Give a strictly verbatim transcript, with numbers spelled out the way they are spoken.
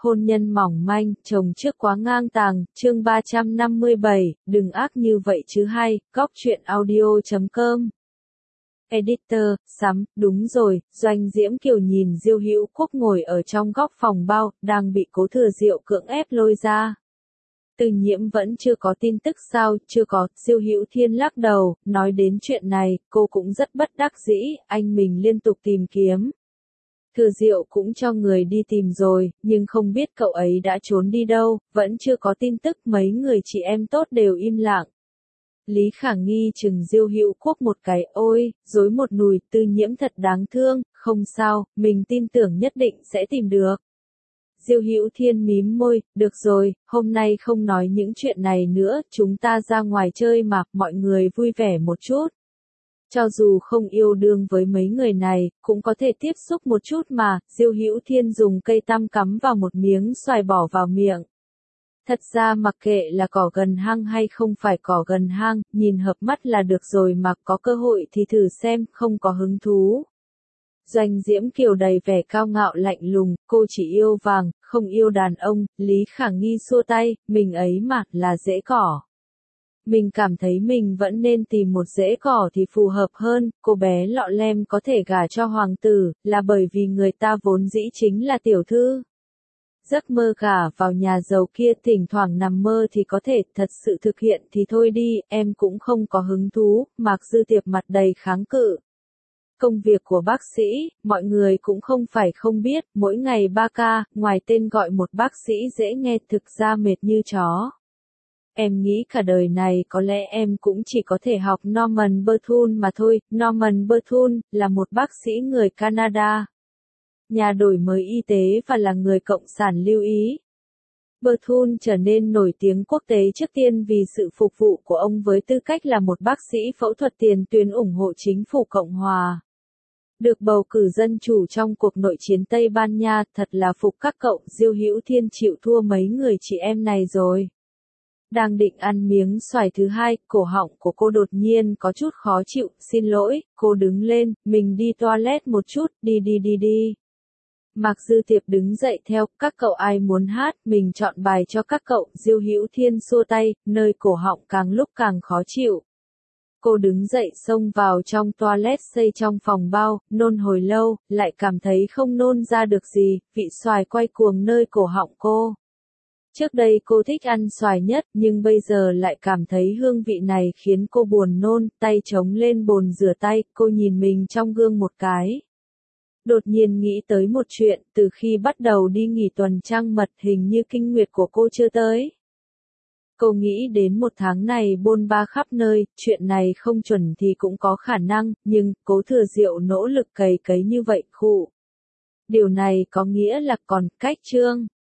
hôn nhân mỏng manh, chồng trước quá ngang tàng, chương ba trăm năm mươi bảy, đừng ác như vậy chứ hay, góc truyện audio chấm com. Editor, sắm, đúng rồi, Doanh Diễm Kiều nhìn Diêu Hữu Quốc ngồi ở trong góc phòng bao, đang bị Cố Thừa Diệu cưỡng ép lôi ra. Từ Nhiễm vẫn chưa có tin tức sao, chưa có, Diêu Hữu Thiên lắc đầu, nói đến chuyện này, cô cũng rất bất đắc dĩ, anh mình liên tục tìm kiếm. Thừa Diệu cũng cho người đi tìm rồi, nhưng không biết cậu ấy đã trốn đi đâu, vẫn chưa có tin tức, mấy người chị em tốt đều im lặng. Lý Khả Nghi chừng Diêu Hữu Quốc một cái, ôi, dối một nùi, Từ Nhiễm thật đáng thương, không sao, mình tin tưởng nhất định sẽ tìm được. Diêu Hữu Thiên mím môi, được rồi, hôm nay không nói những chuyện này nữa, chúng ta ra ngoài chơi mà, mọi người vui vẻ một chút. Cho dù không yêu đương với mấy người này, cũng có thể tiếp xúc một chút mà, Diêu Hữu Thiên dùng cây tăm cắm vào một miếng xoài bỏ vào miệng. Thật ra mặc kệ là cỏ gần hang hay không phải cỏ gần hang, nhìn hợp mắt là được rồi mà, có cơ hội thì thử xem, không có hứng thú. Doanh Diễm Kiều đầy vẻ cao ngạo lạnh lùng, cô chỉ yêu vàng, không yêu đàn ông, Lý Khả Nghi xua tay, mình ấy mà, là rễ cỏ. Mình cảm thấy mình vẫn nên tìm một rễ cỏ thì phù hợp hơn, cô bé lọ lem có thể gả cho hoàng tử, là bởi vì người ta vốn dĩ chính là tiểu thư. Giấc mơ gả vào nhà giàu kia thỉnh thoảng nằm mơ thì có thể, thật sự thực hiện thì thôi đi, em cũng không có hứng thú, Mạc Dư Tiệp mặt đầy kháng cự. Công việc của bác sĩ, mọi người cũng không phải không biết, mỗi ngày ba ca, ngoài tên gọi một bác sĩ dễ nghe thực ra mệt như chó. Em nghĩ cả đời này có lẽ em cũng chỉ có thể học Norman Bethune mà thôi, Norman Bethune là một bác sĩ người Canada. Nhà đổi mới y tế và là người cộng sản lưu ý. Bethune trở nên nổi tiếng quốc tế trước tiên vì sự phục vụ của ông với tư cách là một bác sĩ phẫu thuật tiền tuyến ủng hộ chính phủ Cộng hòa. Được bầu cử dân chủ trong cuộc nội chiến Tây Ban Nha, thật là phục các cậu, Diêu Hữu Thiên chịu thua mấy người chị em này rồi. Đang định ăn miếng xoài thứ hai, cổ họng của cô đột nhiên có chút khó chịu, xin lỗi, cô đứng lên, mình đi toilet một chút, đi đi đi đi. Mạc Dư Tiệp đứng dậy theo, các cậu ai muốn hát, mình chọn bài cho các cậu, Diêu Hữu Thiên xua tay, nơi cổ họng càng lúc càng khó chịu. Cô đứng dậy xông vào trong toilet xây trong phòng bao, nôn hồi lâu, lại cảm thấy không nôn ra được gì, vị xoài quay cuồng nơi cổ họng cô. Trước đây cô thích ăn xoài nhất, nhưng bây giờ lại cảm thấy hương vị này khiến cô buồn nôn, tay chống lên bồn rửa tay, cô nhìn mình trong gương một cái. Đột nhiên nghĩ tới một chuyện, từ khi bắt đầu đi nghỉ tuần trăng mật hình như kinh nguyệt của cô chưa tới. Cô nghĩ đến một tháng này bôn ba khắp nơi, chuyện này không chuẩn thì cũng có khả năng, nhưng, Cố Thừa Diệu nỗ lực cày cấy như vậy, khụ. Điều này có nghĩa là còn cách chương.